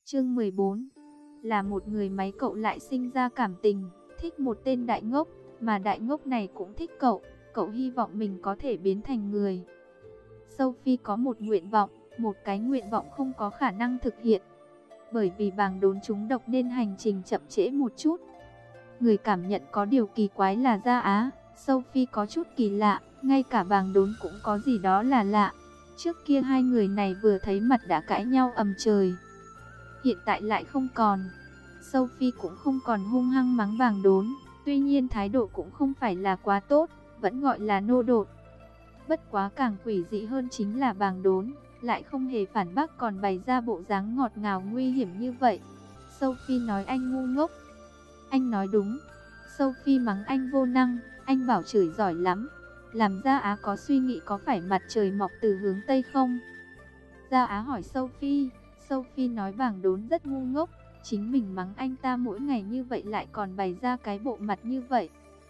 Chương 14. Là một người máy cậu lại sinh ra cảm tình, thích một tên đại ngốc, mà đại ngốc này cũng thích cậu. Cậu hy vọng mình có thể biến thành người. Sophie có một nguyện vọng, một cái nguyện vọng không có khả năng thực hiện. Bởi vì bàng đốn trúng độc nên hành trình chậm trễ một chút. Người cảm nhận có điều kỳ quái là Gia Á. Sophie có chút kỳ lạ, ngay cả bàng đốn cũng có gì đó là lạ. Trước kia hai người này vừa thấy mặt đã cãi nhau ầm trời. Hiện tại lại không còn. Sophie cũng không còn hung hăng mắng bàng đốn. Tuy nhiên thái độ cũng không phải là quá tốt, vẫn gọi là nô đột. Bất quá càng quỷ dị hơn chính là bàng đốn lại không hề phản bác, còn bày ra bộ dáng ngọt ngào nguy hiểm như vậy. Sophie nói anh ngu ngốc. Anh nói đúng. Sophie mắng anh vô năng. Anh bảo chửi giỏi lắm. Làm Gia Á có suy nghĩ có phải mặt trời mọc từ hướng Tây không? Gia Á hỏi Sophie. Sophie nói bàng đốn rất ngu ngốc. Chính mình mắng anh ta mỗi ngày như vậy lại còn bày ra cái bộ mặt như vậy.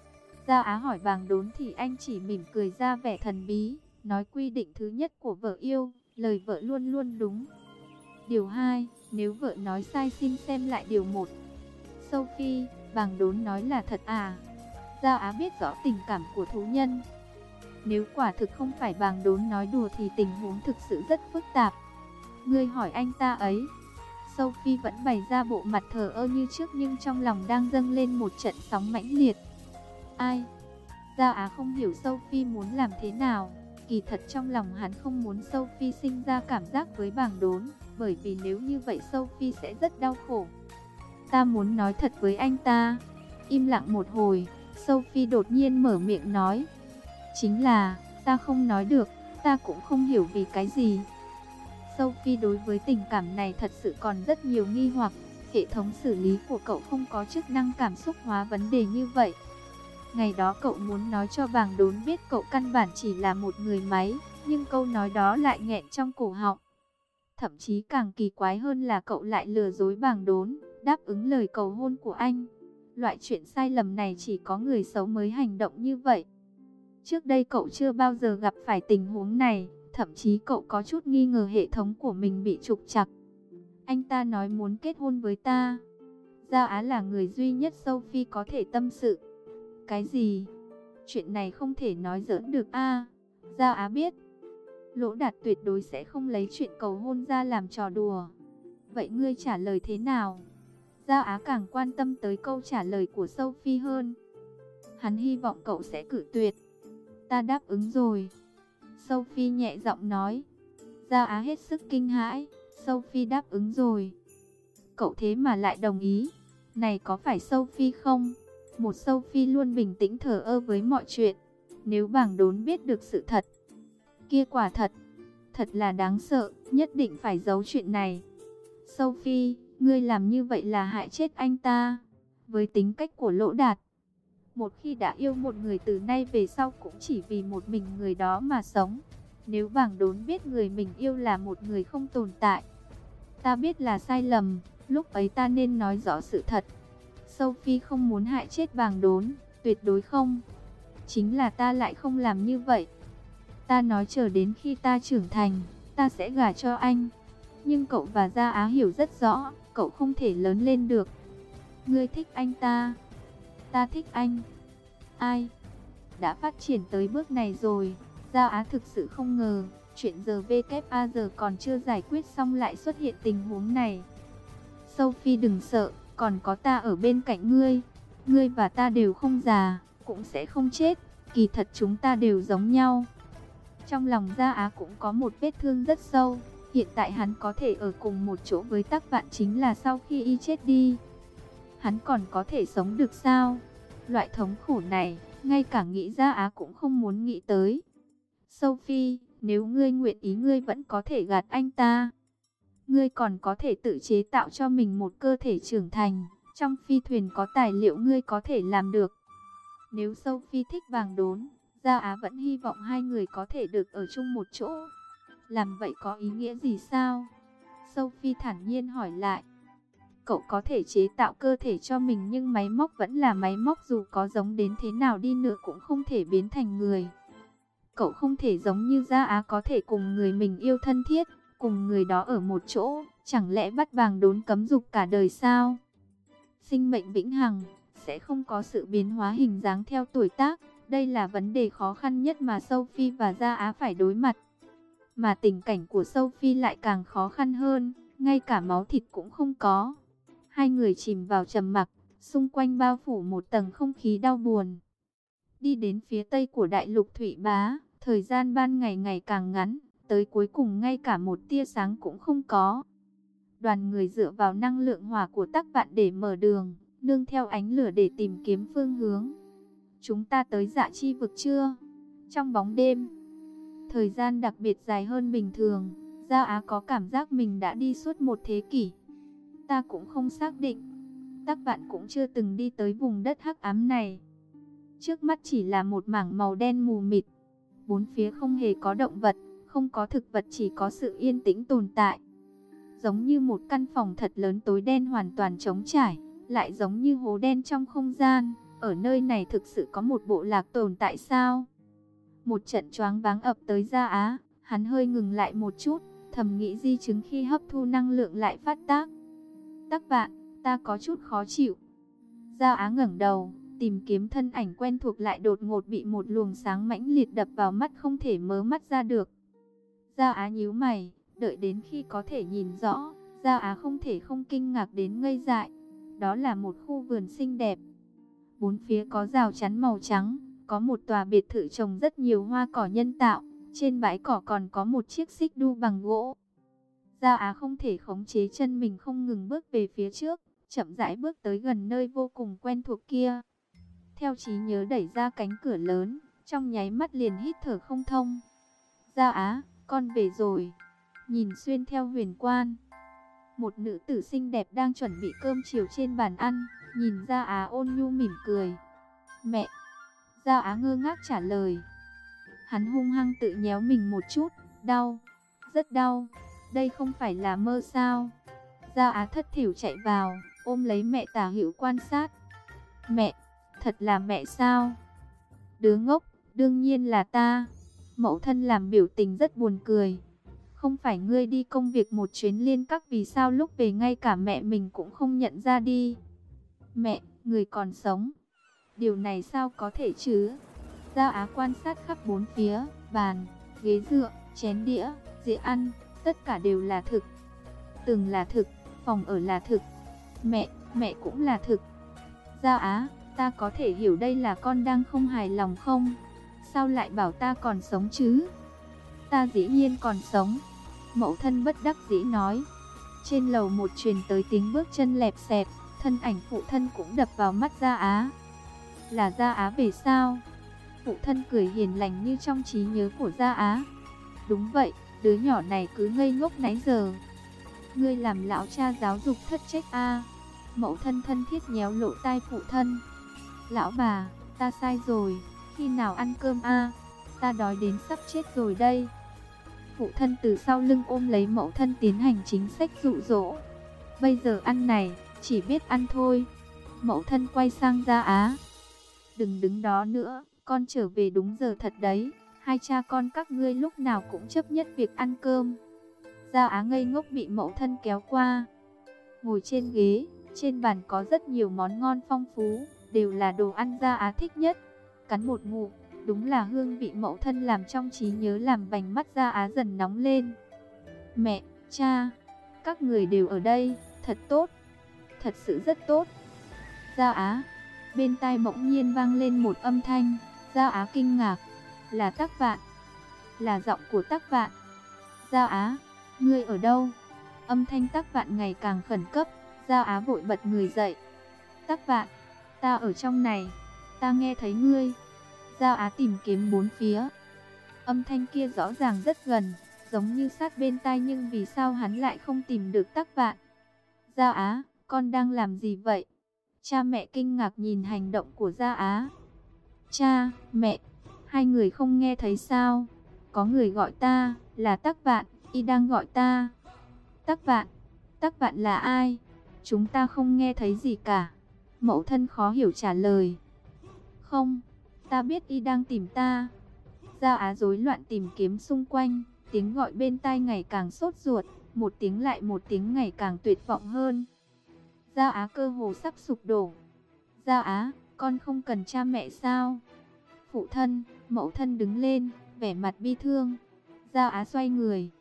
Gia Á hỏi bàng đốn thì anh chỉ mỉm cười ra vẻ thần bí. Nói quy định thứ nhất của vợ yêu, lời vợ luôn luôn đúng. Điều 2, nếu vợ nói sai xin xem lại điều 1. Sophie, bàng đốn nói là thật à? Gia Á biết rõ tình cảm của thú nhân. Nếu quả thực không phải bàng đốn nói đùa thì tình huống thực sự rất phức tạp. Ngươi hỏi anh ta ấy. Sophie vẫn bày ra bộ mặt thờ ơ như trước nhưng trong lòng đang dâng lên một trận sóng mãnh liệt. Ai? Gia Á không hiểu Sophie muốn làm thế nào. Kỳ thật trong lòng hắn không muốn Sophie sinh ra cảm giác với bàng đốn, bởi vì nếu như vậy Sophie sẽ rất đau khổ. Ta muốn nói thật với anh ta. Im lặng một hồi, Sophie đột nhiên mở miệng nói. Chính là, ta không nói được, ta cũng không hiểu vì cái gì. Sophie đối với tình cảm này thật sự còn rất nhiều nghi hoặc. Hệ thống xử lý của cậu không có chức năng cảm xúc hóa vấn đề như vậy. Ngày đó cậu muốn nói cho bàng đốn biết cậu căn bản chỉ là một người máy, nhưng câu nói đó lại nghẹn trong cổ họng. Thậm chí càng kỳ quái hơn là cậu lại lừa dối bàng đốn, đáp ứng lời cầu hôn của anh. Loại chuyện sai lầm này chỉ có người xấu mới hành động như vậy. Trước đây cậu chưa bao giờ gặp phải tình huống này, thậm chí cậu có chút nghi ngờ hệ thống của mình bị trục trặc. Anh ta nói muốn kết hôn với ta. Gia Á là người duy nhất Sophie có thể tâm sự. Cái gì? Chuyện này không thể nói giỡn được a. Gia Á biết Lỗ Đạt tuyệt đối sẽ không lấy chuyện cầu hôn ra làm trò đùa. Vậy ngươi trả lời thế nào? Gia Á càng quan tâm tới câu trả lời của Sophie hơn. Hắn hy vọng cậu sẽ cự tuyệt. Ta đáp ứng rồi. Sophie nhẹ giọng nói. Gia Á hết sức kinh hãi. Sophie đáp ứng rồi. Cậu thế mà lại đồng ý. Này có phải Sophie không? Một Sophie luôn bình tĩnh thờ ơ với mọi chuyện. Nếu bàng đốn biết được sự thật, kia quả thật là đáng sợ, nhất định phải giấu chuyện này. Sophie, ngươi làm như vậy là hại chết anh ta. Với tính cách của Lỗ Đạt, một khi đã yêu một người từ nay về sau cũng chỉ vì một mình người đó mà sống. Nếu bàng đốn biết người mình yêu là một người không tồn tại. Ta biết là sai lầm, lúc ấy ta nên nói rõ sự thật. Sophie không muốn hại chết bàng đốn, tuyệt đối không. Chính là ta lại không làm như vậy. Ta nói chờ đến khi ta trưởng thành, ta sẽ gả cho anh. Nhưng cậu và Gia Á hiểu rất rõ, cậu không thể lớn lên được. Ngươi thích anh ta. Ta thích anh. Ai? Đã phát triển tới bước này rồi. Gia Á thực sự không ngờ, chuyện giờ VKA giờ còn chưa giải quyết xong lại xuất hiện tình huống này. Sophie đừng sợ, còn có ta ở bên cạnh ngươi. Ngươi và ta đều không già, cũng sẽ không chết. Kỳ thật chúng ta đều giống nhau. Trong lòng Gia Á cũng có một vết thương rất sâu. Hiện tại hắn có thể ở cùng một chỗ với Tắc Vạn chính là sau khi y chết đi. Hắn còn có thể sống được sao? Loại thống khổ này, ngay cả nghĩ Gia Á cũng không muốn nghĩ tới. Sophie, nếu ngươi nguyện ý ngươi vẫn có thể gạt anh ta. Ngươi còn có thể tự chế tạo cho mình một cơ thể trưởng thành. Trong phi thuyền có tài liệu ngươi có thể làm được. Nếu Sophie thích bàng đốn, Gia Á vẫn hy vọng hai người có thể được ở chung một chỗ. Làm vậy có ý nghĩa gì sao? Sophie thản nhiên hỏi lại. Cậu có thể chế tạo cơ thể cho mình nhưng máy móc vẫn là máy móc, dù có giống đến thế nào đi nữa cũng không thể biến thành người. Cậu không thể giống như Gia Á có thể cùng người mình yêu thân thiết, cùng người đó ở một chỗ, chẳng lẽ bắt vàng đốn cấm dục cả đời sao? Sinh mệnh vĩnh hằng, sẽ không có sự biến hóa hình dáng theo tuổi tác. Đây là vấn đề khó khăn nhất mà Sophie và Gia Á phải đối mặt. Mà tình cảnh của Sophie lại càng khó khăn hơn, ngay cả máu thịt cũng không có. Hai người chìm vào trầm mặc, xung quanh bao phủ một tầng không khí đau buồn. Đi đến phía tây của đại lục Thủy Bá, thời gian ban ngày ngày càng ngắn, tới cuối cùng ngay cả một tia sáng cũng không có. Đoàn người dựa vào năng lượng hỏa của Tắc Vạn để mở đường, nương theo ánh lửa để tìm kiếm phương hướng. Chúng ta tới Dạ Chi vực chưa? Trong bóng đêm, thời gian đặc biệt dài hơn bình thường, Gia Á có cảm giác mình đã đi suốt một thế kỷ. Ta cũng không xác định, Tắc Vạn cũng chưa từng đi tới vùng đất hắc ám này. Trước mắt chỉ là một mảng màu đen mù mịt, bốn phía không hề có động vật, không có thực vật, chỉ có sự yên tĩnh tồn tại. Giống như một căn phòng thật lớn tối đen hoàn toàn trống trải, lại giống như hố đen trong không gian. Ở nơi này thực sự có một bộ lạc tồn tại sao? Một trận choáng váng ập tới Gia Á, hắn hơi ngừng lại một chút, thầm nghĩ di chứng khi hấp thu năng lượng lại phát tác. Tắc Vạn, ta có chút khó chịu. Gia Á ngẩng đầu, tìm kiếm thân ảnh quen thuộc lại đột ngột bị một luồng sáng mãnh liệt đập vào mắt không thể mớ mắt ra được. Gia Á nhíu mày, đợi đến khi có thể nhìn rõ, Gia Á không thể không kinh ngạc đến ngây dại. Đó là một khu vườn xinh đẹp. Bốn phía có rào chắn màu trắng, có một tòa biệt thự trồng rất nhiều hoa cỏ nhân tạo, trên bãi cỏ còn có một chiếc xích đu bằng gỗ. Gia Á không thể khống chế chân mình không ngừng bước về phía trước, chậm rãi bước tới gần nơi vô cùng quen thuộc kia. Theo trí nhớ đẩy ra cánh cửa lớn, trong nháy mắt liền hít thở không thông. Gia Á, con về rồi. Nhìn xuyên theo huyền quan, một nữ tử xinh đẹp đang chuẩn bị cơm chiều trên bàn ăn, nhìn Gia Á ôn nhu mỉm cười. Mẹ. Gia Á ngơ ngác trả lời. Hắn hung hăng tự nhéo mình một chút. Đau, rất đau. Đây không phải là mơ sao? Gia Á thất thểu chạy vào, ôm lấy mẹ tả hữu quan sát. Mẹ, thật là mẹ sao? Đứa ngốc, đương nhiên là ta. Mẫu thân làm biểu tình rất buồn cười. Không phải ngươi đi công việc một chuyến liên các, vì sao lúc về ngay cả mẹ mình cũng không nhận ra đi? Mẹ, người còn sống. Điều này sao có thể chứ? Gia Á quan sát khắp bốn phía, bàn, ghế dựa, chén đĩa, dĩa ăn, tất cả đều là thực. Tường là thực, phòng ở là thực. Mẹ cũng là thực. Gia Á, ta có thể hiểu đây là con đang không hài lòng không? Sao lại bảo ta còn sống chứ? Ta dĩ nhiên còn sống. Mẫu thân bất đắc dĩ nói. Trên lầu một truyền tới tiếng bước chân lẹp xẹp, thân ảnh phụ thân cũng đập vào mắt Gia Á. Là Gia Á về sao? Phụ thân cười hiền lành như trong trí nhớ của Gia Á. Đúng vậy, đứa nhỏ này cứ ngây ngốc nãy giờ. Ngươi làm lão cha giáo dục thất trách a. Mẫu thân thân thiết nhéo lỗ tai phụ thân. Lão bà, ta sai rồi, khi nào ăn cơm a? Ta đói đến sắp chết rồi đây. Phụ thân từ sau lưng ôm lấy mẫu thân tiến hành chính sách dụ dỗ. Bây giờ ăn này, chỉ biết ăn thôi. Mẫu thân quay sang Gia Á. Đừng đứng đó nữa, con trở về đúng giờ thật đấy. Hai cha con các ngươi lúc nào cũng chấp nhất việc ăn cơm. Gia Á ngây ngốc bị mẫu thân kéo qua. Ngồi trên ghế, trên bàn có rất nhiều món ngon phong phú, đều là đồ ăn Gia Á thích nhất. Cắn một ngụm, đúng là hương vị mẫu thân làm trong trí nhớ, làm vành mắt Gia Á dần nóng lên. Mẹ, cha, các người đều ở đây, thật tốt, thật sự rất tốt. Gia Á, bên tai bỗng nhiên vang lên một âm thanh. Gia Á kinh ngạc, là Tắc Vạn, là giọng của Tắc Vạn. Gia Á, ngươi ở đâu? Âm thanh Tắc Vạn ngày càng khẩn cấp, Gia Á vội bật người dậy. Tắc Vạn, ta ở trong này, ta nghe thấy ngươi. Gia Á tìm kiếm bốn phía. Âm thanh kia rõ ràng rất gần, giống như sát bên tai, nhưng vì sao hắn lại không tìm được Tắc Vạn? Gia Á, con đang làm gì vậy? Cha mẹ kinh ngạc nhìn hành động của Gia Á. Cha, mẹ, hai người không nghe thấy sao? Có người gọi ta, là Tắc Vạn, y đang gọi ta. Tắc Vạn là ai? Chúng ta không nghe thấy gì cả. Mẫu thân khó hiểu trả lời. Không, ta biết y đang tìm ta. Gia Á rối loạn tìm kiếm xung quanh, Tiếng gọi bên tai ngày càng sốt ruột, một tiếng lại một tiếng ngày càng tuyệt vọng hơn. Gia Á cơ hồ sắp sụp đổ. Gia Á, con không cần cha mẹ sao? Phụ thân, mẫu thân đứng lên, vẻ mặt bi thương. Gia Á xoay người.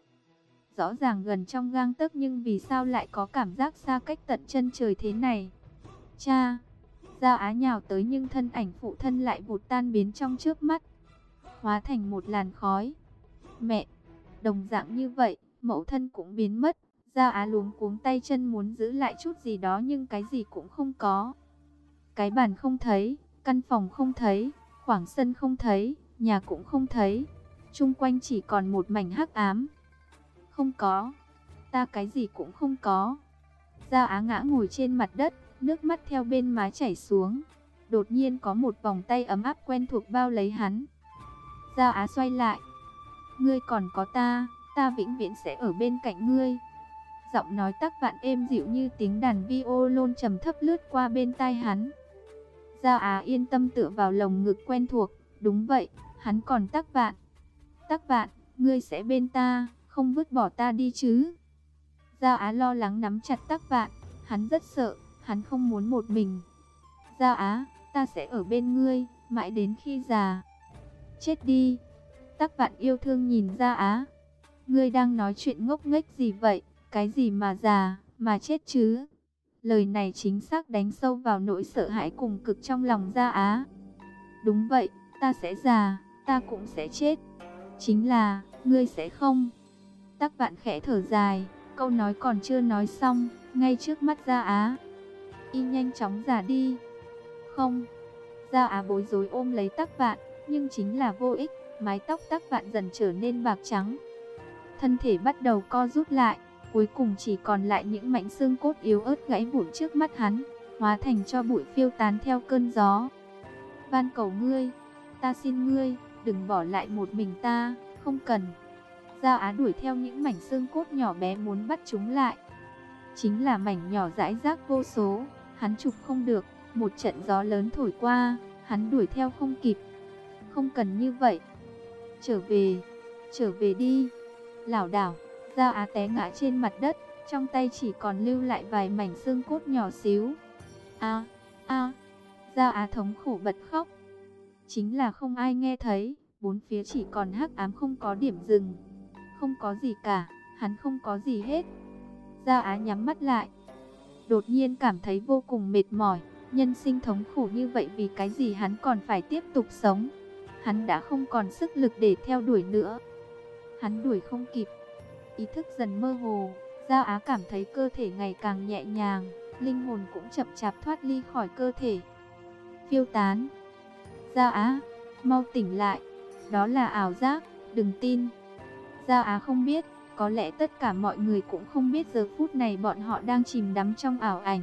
Rõ ràng gần trong gang tấc nhưng vì sao lại có cảm giác xa cách tận chân trời thế này? Cha! Gia Á nhào tới nhưng thân ảnh phụ thân lại vụt tan biến trong chớp mắt, hóa thành một làn khói. Mẹ! Đồng dạng như vậy, mẫu thân cũng biến mất. Gia Á luống cuống tay chân muốn giữ lại chút gì đó nhưng cái gì cũng không có. Cái bàn không thấy, căn phòng không thấy, khoảng sân không thấy, nhà cũng không thấy. Chung quanh chỉ còn một mảnh hắc ám. Không có, ta cái gì cũng không có. Gia Á ngã ngồi trên mặt đất, nước mắt theo bên má chảy xuống. Đột nhiên có một vòng tay ấm áp quen thuộc bao lấy hắn. Gia Á xoay lại. Ngươi còn có ta, ta vĩnh viễn sẽ ở bên cạnh ngươi. Giọng nói Tắc Vạn êm dịu như tiếng đàn violon trầm thấp lướt qua bên tai hắn. Gia Á yên tâm tựa vào lồng ngực quen thuộc. Đúng vậy, hắn còn Tắc Vạn. Tắc Vạn, ngươi sẽ bên ta, không vứt bỏ ta đi chứ? Gia Á lo lắng nắm chặt Tắc Vạn. Hắn rất sợ, hắn không muốn một mình. Gia Á, ta sẽ ở bên ngươi, mãi đến khi già. Chết đi. Tắc Vạn yêu thương nhìn Gia Á. Ngươi đang nói chuyện ngốc nghếch gì vậy? Cái gì mà già, mà chết chứ? Lời này chính xác đánh sâu vào nỗi sợ hãi cùng cực trong lòng Gia Á. Đúng vậy, ta sẽ già, ta cũng sẽ chết. Chính là, ngươi sẽ không. Tắc Vạn khẽ thở dài, câu nói còn chưa nói xong, ngay trước mắt Gia Á. Y nhanh chóng già đi. Không. Gia Á bối rối ôm lấy Tắc Vạn, nhưng chính là vô ích, mái tóc Tắc Vạn dần trở nên bạc trắng. Thân thể bắt đầu co rút lại, cuối cùng chỉ còn lại những mảnh xương cốt yếu ớt gãy vụn trước mắt hắn, hóa thành tro bụi phiêu tán theo cơn gió. Van cầu ngươi, ta xin ngươi, đừng bỏ lại một mình ta, không cần. Gia Á đuổi theo những mảnh xương cốt nhỏ bé muốn bắt chúng lại. Chính là mảnh nhỏ rải rác vô số, hắn chụp không được, một trận gió lớn thổi qua, hắn đuổi theo không kịp. Không cần như vậy. Trở về đi. Lảo đảo, Gia Á té ngã trên mặt đất, trong tay chỉ còn lưu lại vài mảnh xương cốt nhỏ xíu. Gia Á thống khổ bật khóc. Chính là không ai nghe thấy, bốn phía chỉ còn hắc ám không có điểm dừng. Không có gì cả, hắn không có gì hết. Gia Á nhắm mắt lại. Đột nhiên cảm thấy vô cùng mệt mỏi. Nhân sinh thống khổ như vậy vì cái gì hắn còn phải tiếp tục sống. Hắn đã không còn sức lực để theo đuổi nữa. Hắn đuổi không kịp. Ý thức dần mơ hồ. Gia Á cảm thấy cơ thể ngày càng nhẹ nhàng. Linh hồn cũng chậm chạp thoát ly khỏi cơ thể. Phiêu tán. Gia Á, mau tỉnh lại. Đó là ảo giác, đừng tin. Gia Á không biết, có lẽ tất cả mọi người cũng không biết giờ phút này bọn họ đang chìm đắm trong ảo ảnh.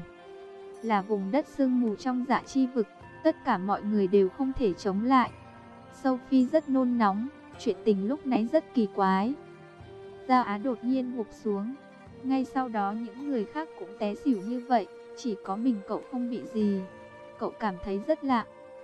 Là vùng đất sương mù trong dạ chi vực, tất cả mọi người đều không thể chống lại. Sophie rất nôn nóng, chuyện tình lúc nãy rất kỳ quái. Gia Á đột nhiên gục xuống, ngay sau đó những người khác cũng té xỉu như vậy, chỉ có mình cậu không bị gì. Cậu cảm thấy rất lạ,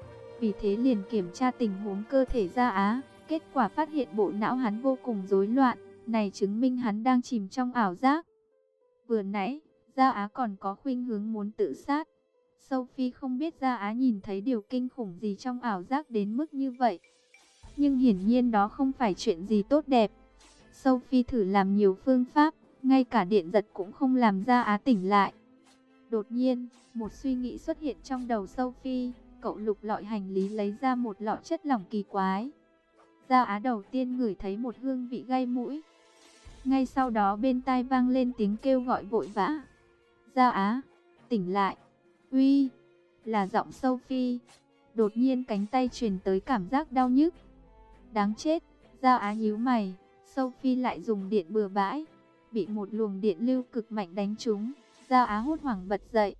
vì thế liền kiểm tra tình huống cơ thể Gia Á. Kết quả phát hiện bộ não hắn vô cùng rối loạn, này chứng minh hắn đang chìm trong ảo giác. Vừa nãy, Gia Á còn có khuynh hướng muốn tự sát. Sophie không biết Gia Á nhìn thấy điều kinh khủng gì trong ảo giác đến mức như vậy. Nhưng hiển nhiên đó không phải chuyện gì tốt đẹp. Sophie thử làm nhiều phương pháp, ngay cả điện giật cũng không làm Gia Á tỉnh lại. Đột nhiên, một suy nghĩ xuất hiện trong đầu Sophie. Cậu lục lọi hành lý lấy ra một lọ chất lỏng kỳ quái. Gia Á đầu tiên ngửi thấy một hương vị gai mũi. Ngay sau đó bên tai vang lên tiếng kêu gọi vội vã. Gia Á, tỉnh lại. Uy, là giọng Sophie. Đột nhiên cánh tay truyền tới cảm giác đau nhức. Đáng chết, Gia Á nhíu mày. Sophie lại dùng điện bừa bãi. Bị một luồng điện lưu cực mạnh đánh trúng. Gia Á hốt hoảng bật dậy.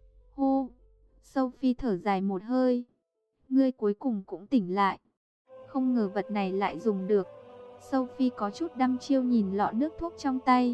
Hô, Sophie thở dài một hơi. Ngươi cuối cùng cũng tỉnh lại. Không ngờ vật này lại dùng được. Sophie có chút đăm chiêu nhìn lọ nước thuốc trong tay.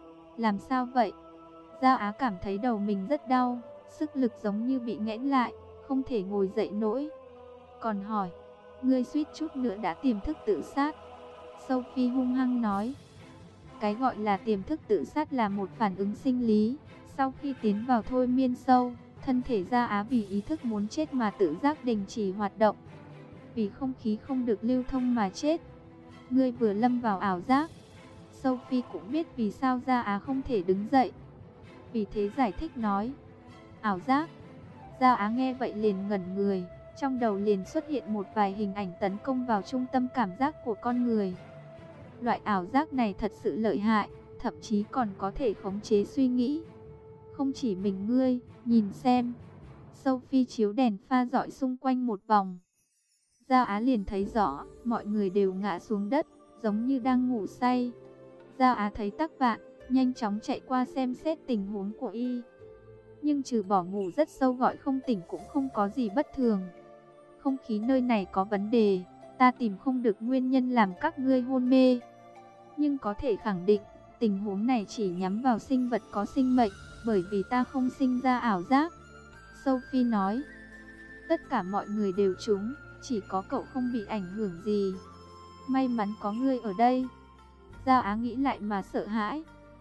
Làm sao vậy? Gia Á cảm thấy đầu mình rất đau, sức lực giống như bị nghẽn lại, không thể ngồi dậy nổi. Còn hỏi, ngươi suýt chút nữa đã tiềm thức tự sát. Sophie hung hăng nói. Cái gọi là tiềm thức tự sát là một phản ứng sinh lý. Sau khi tiến vào thôi miên sâu, thân thể Gia Á vì ý thức muốn chết mà tự giác đình chỉ hoạt động. Vì không khí không được lưu thông mà chết. Ngươi vừa lâm vào ảo giác. Sophie cũng biết vì sao Gia Á không thể đứng dậy. Vì thế giải thích nói. Ảo giác. Gia Á nghe vậy liền ngẩn người. Trong đầu liền xuất hiện một vài hình ảnh tấn công vào trung tâm cảm giác của con người. Loại ảo giác này thật sự lợi hại, thậm chí còn có thể khống chế suy nghĩ. Không chỉ mình ngươi, nhìn xem. Sophie chiếu đèn pha rọi xung quanh một vòng. Gia Á liền thấy rõ, mọi người đều ngã xuống đất, giống như đang ngủ say. Gia Á thấy Tắc Vạn, nhanh chóng chạy qua xem xét tình huống của y. Nhưng trừ bỏ ngủ rất sâu gọi không tỉnh cũng không có gì bất thường. Không khí nơi này có vấn đề, ta tìm không được nguyên nhân làm các ngươi hôn mê. Nhưng có thể khẳng định, tình huống này chỉ nhắm vào sinh vật có sinh mệnh, bởi vì ta không sinh ra ảo giác. Sophie nói, tất cả mọi người đều trúng, chỉ có cậu không bị ảnh hưởng gì. May mắn có ngươi ở đây. Gia Á nghĩ lại mà sợ hãi.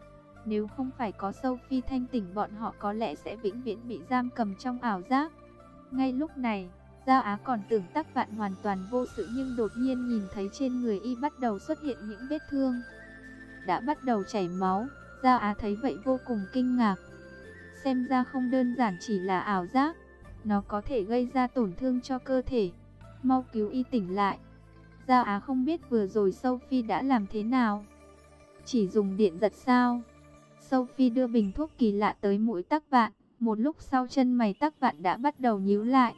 Nếu không phải có Sophie thanh tỉnh, bọn họ có lẽ sẽ vĩnh viễn bị giam cầm trong ảo giác. Ngay lúc này, Gia Á còn tưởng Tắc Vạn hoàn toàn vô sự, nhưng đột nhiên nhìn thấy trên người y bắt đầu xuất hiện những vết thương. Đã bắt đầu chảy máu, Gia Á thấy vậy vô cùng kinh ngạc. Xem ra không đơn giản chỉ là ảo giác, nó có thể gây ra tổn thương cho cơ thể. Mau cứu y tỉnh lại. Gia Á không biết vừa rồi Sophie đã làm thế nào. Chỉ dùng điện giật sao? Sophie đưa bình thuốc kỳ lạ tới mũi Tắc Vạn. Một lúc sau chân mày Tắc Vạn đã bắt đầu nhíu lại.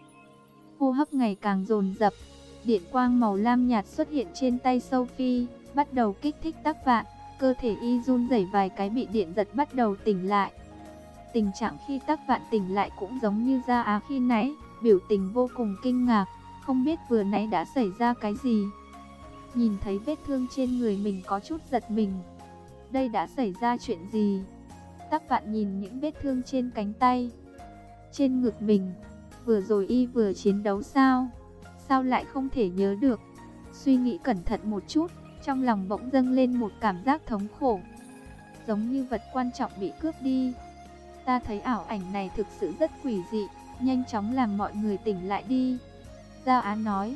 Hô hấp ngày càng dồn dập. Điện quang màu lam nhạt xuất hiện trên tay Sophie, bắt đầu kích thích Tắc Vạn. Cơ thể y run rẩy vài cái, bị điện giật bắt đầu tỉnh lại. Tình trạng khi Tắc Vạn tỉnh lại cũng giống như Gia Á khi nãy, biểu tình vô cùng kinh ngạc, không biết vừa nãy đã xảy ra cái gì. Nhìn thấy vết thương trên người mình có chút giật mình. Đây đã xảy ra chuyện gì? Tắc Vạn nhìn những vết thương trên cánh tay, trên ngực mình. Vừa rồi y vừa chiến đấu sao? Sao lại không thể nhớ được? Suy nghĩ cẩn thận một chút, trong lòng bỗng dâng lên một cảm giác thống khổ, giống như vật quan trọng bị cướp đi. Ta thấy ảo ảnh này thực sự rất quỷ dị, nhanh chóng làm mọi người tỉnh lại đi. Gia Á nói,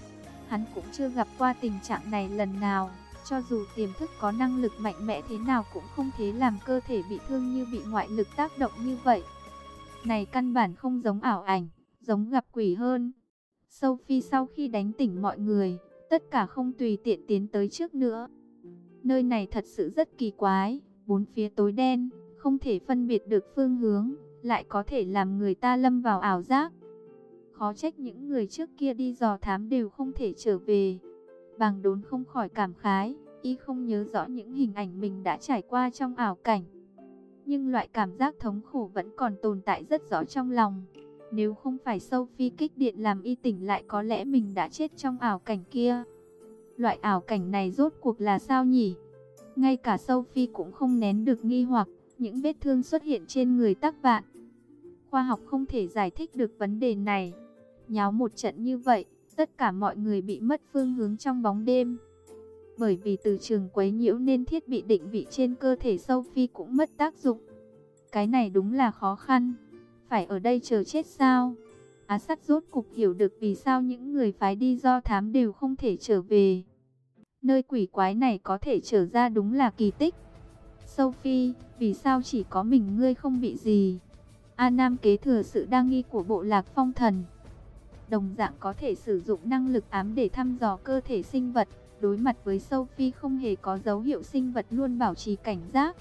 hắn cũng chưa gặp qua tình trạng này lần nào. Cho dù tiềm thức có năng lực mạnh mẽ thế nào cũng không thể làm cơ thể bị thương như bị ngoại lực tác động như vậy. Này căn bản không giống ảo ảnh, giống gặp quỷ hơn. Sophie sau khi đánh tỉnh mọi người, tất cả không tùy tiện tiến tới trước nữa. Nơi này thật sự rất kỳ quái, bốn phía tối đen, không thể phân biệt được phương hướng, lại có thể làm người ta lâm vào ảo giác. Khó trách những người trước kia đi dò thám đều không thể trở về. Bàng Đốn không khỏi cảm khái, y không nhớ rõ những hình ảnh mình đã trải qua trong ảo cảnh. Nhưng loại cảm giác thống khổ vẫn còn tồn tại rất rõ trong lòng. Nếu không phải Sophie kích điện làm y tỉnh lại, có lẽ mình đã chết trong ảo cảnh kia. Loại ảo cảnh này rốt cuộc là sao nhỉ? Ngay cả Sophie cũng không nén được nghi hoặc, những vết thương xuất hiện trên người Tắc Vạn. Khoa học không thể giải thích được vấn đề này. Nháo một trận như vậy, tất cả mọi người bị mất phương hướng trong bóng đêm. Bởi vì từ trường quấy nhiễu nên thiết bị định vị trên cơ thể Sophie cũng mất tác dụng. Cái này đúng là khó khăn. Phải ở đây chờ chết sao? Á Sắt rốt cục hiểu được vì sao những người phái đi do thám đều không thể trở về. Nơi quỷ quái này có thể trở ra đúng là kỳ tích. Sophie, vì sao chỉ có mình ngươi không bị gì? A Nam kế thừa sự đa nghi của bộ lạc phong thần. Đồng dạng có thể sử dụng năng lực ám để thăm dò cơ thể sinh vật. Đối mặt với Sophie không hề có dấu hiệu sinh vật luôn bảo trì cảnh giác.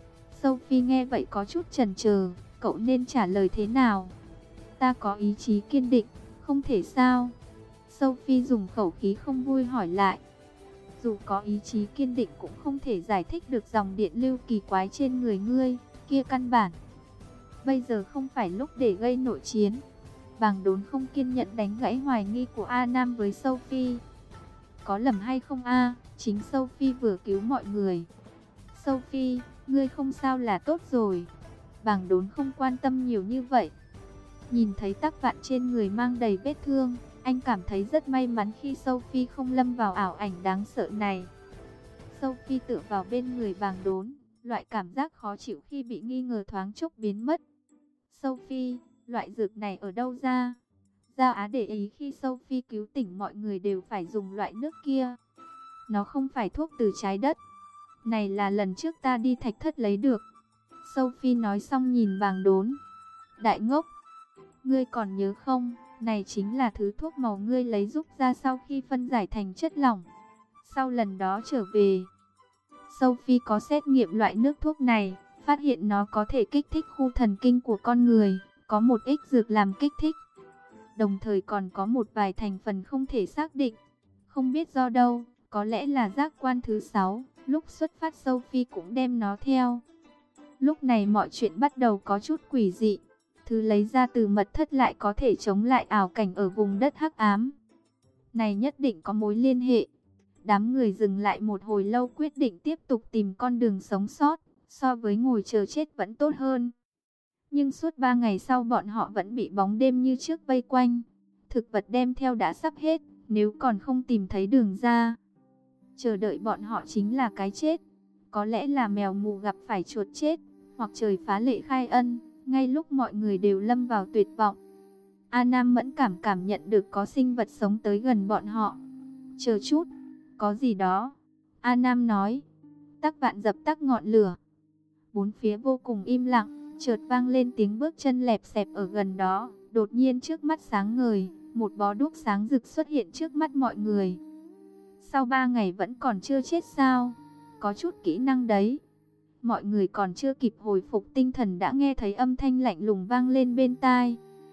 Sophie nghe vậy có chút chần chờ, cậu nên trả lời thế nào? Ta có ý chí kiên định, không thể sao? Sophie dùng khẩu khí không vui hỏi lại. Dù có ý chí kiên định cũng không thể giải thích được dòng điện lưu kỳ quái trên người ngươi, kia căn bản. Bây giờ không phải lúc để gây nội chiến. Bàng Đốn không kiên nhẫn đánh gãy hoài nghi của A Nam với Sophie. Có lầm hay không a? Chính Sophie vừa cứu mọi người. Sophie, ngươi không sao là tốt rồi. Bàng Đốn không quan tâm nhiều như vậy. Nhìn thấy Tắc Vạn trên người mang đầy vết thương, anh cảm thấy rất may mắn khi Sophie không lâm vào ảo ảnh đáng sợ này. Sophie tựa vào bên người Bàng Đốn, loại cảm giác khó chịu khi bị nghi ngờ thoáng chốc biến mất. Sophie, loại dược này ở đâu ra? Gia Á để ý khi Sophie cứu tỉnh mọi người đều phải dùng loại nước kia. Nó không phải thuốc từ trái đất. Này là lần trước ta đi thạch thất lấy được. Sophie nói xong nhìn Bàng Đốn. Đại ngốc, ngươi còn nhớ không? Này chính là thứ thuốc màu ngươi lấy giúp ra sau khi phân giải thành chất lỏng. Sau lần đó trở về, Sophie có xét nghiệm loại nước thuốc này, phát hiện nó có thể kích thích khu thần kinh của con người, có một ích dược làm kích thích. Đồng thời còn có một vài thành phần không thể xác định, không biết do đâu, có lẽ là giác quan thứ 6, lúc xuất phát Sophie cũng đem nó theo. Lúc này mọi chuyện bắt đầu có chút quỷ dị, thứ lấy ra từ mật thất lại có thể chống lại ảo cảnh ở vùng đất hắc ám. Này nhất định có mối liên hệ. Đám người dừng lại một hồi lâu quyết định tiếp tục tìm con đường sống sót, so với ngồi chờ chết vẫn tốt hơn. Nhưng suốt 3 ngày sau bọn họ vẫn bị bóng đêm như trước vây quanh. Thực vật đem theo đã sắp hết, nếu còn không tìm thấy đường ra, chờ đợi bọn họ chính là cái chết. Có lẽ là mèo mù gặp phải chuột chết, hoặc trời phá lệ khai ân, ngay lúc mọi người đều lâm vào tuyệt vọng. A Nam mẫn cảm nhận được có sinh vật sống tới gần bọn họ. Chờ chút, có gì đó. A Nam nói. Tắc Vạn dập tắt ngọn lửa. Bốn phía vô cùng im lặng, chợt vang lên tiếng bước chân lẹp xẹp ở gần đó. Đột nhiên trước mắt sáng ngời, một bó đuốc sáng rực xuất hiện trước mắt mọi người. Sau 3 ngày vẫn còn chưa chết sao? Có chút kỹ năng đấy. Mọi người còn chưa kịp hồi phục tinh thần đã nghe thấy âm thanh lạnh lùng vang lên bên tai.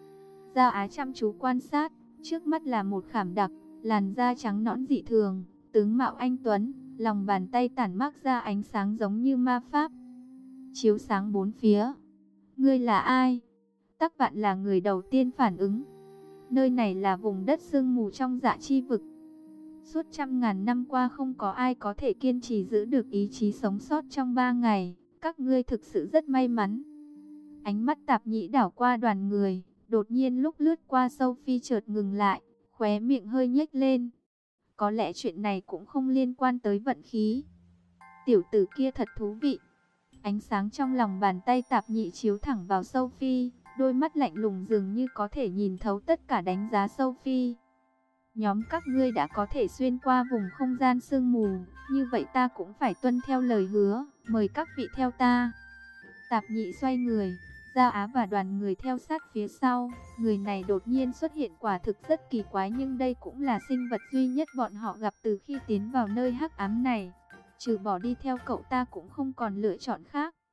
Gia Á chăm chú quan sát, trước mắt là một khảm đặc, làn da trắng nõn dị thường, tướng mạo anh tuấn, lòng bàn tay tản mát ra ánh sáng giống như ma pháp, chiếu sáng bốn phía. Ngươi là ai? Tắc Vạn là người đầu tiên phản ứng. Nơi này là vùng đất sương mù trong Dạ Chi vực. Suốt trăm ngàn năm qua không có ai có thể kiên trì giữ được ý chí sống sót trong 3 ngày. Các ngươi thực sự rất may mắn. Ánh mắt Tạp Nhĩ đảo qua đoàn người. Đột nhiên lúc lướt qua Sophie chợt ngừng lại, khóe miệng hơi nhếch lên. Có lẽ chuyện này cũng không liên quan tới vận khí. Tiểu tử kia thật thú vị. Ánh sáng trong lòng bàn tay Tạp Nhĩ chiếu thẳng vào Sophie, đôi mắt lạnh lùng dường như có thể nhìn thấu tất cả, đánh giá Sophie. Nhóm các ngươi đã có thể xuyên qua vùng không gian sương mù, như vậy ta cũng phải tuân theo lời hứa, mời các vị theo ta. Tạp Nhĩ xoay người, Gia Á và đoàn người theo sát phía sau. Người này đột nhiên xuất hiện quả thực rất kỳ quái, nhưng đây cũng là sinh vật duy nhất bọn họ gặp từ khi tiến vào nơi hắc ám này. Trừ bỏ đi theo cậu ta cũng không còn lựa chọn khác.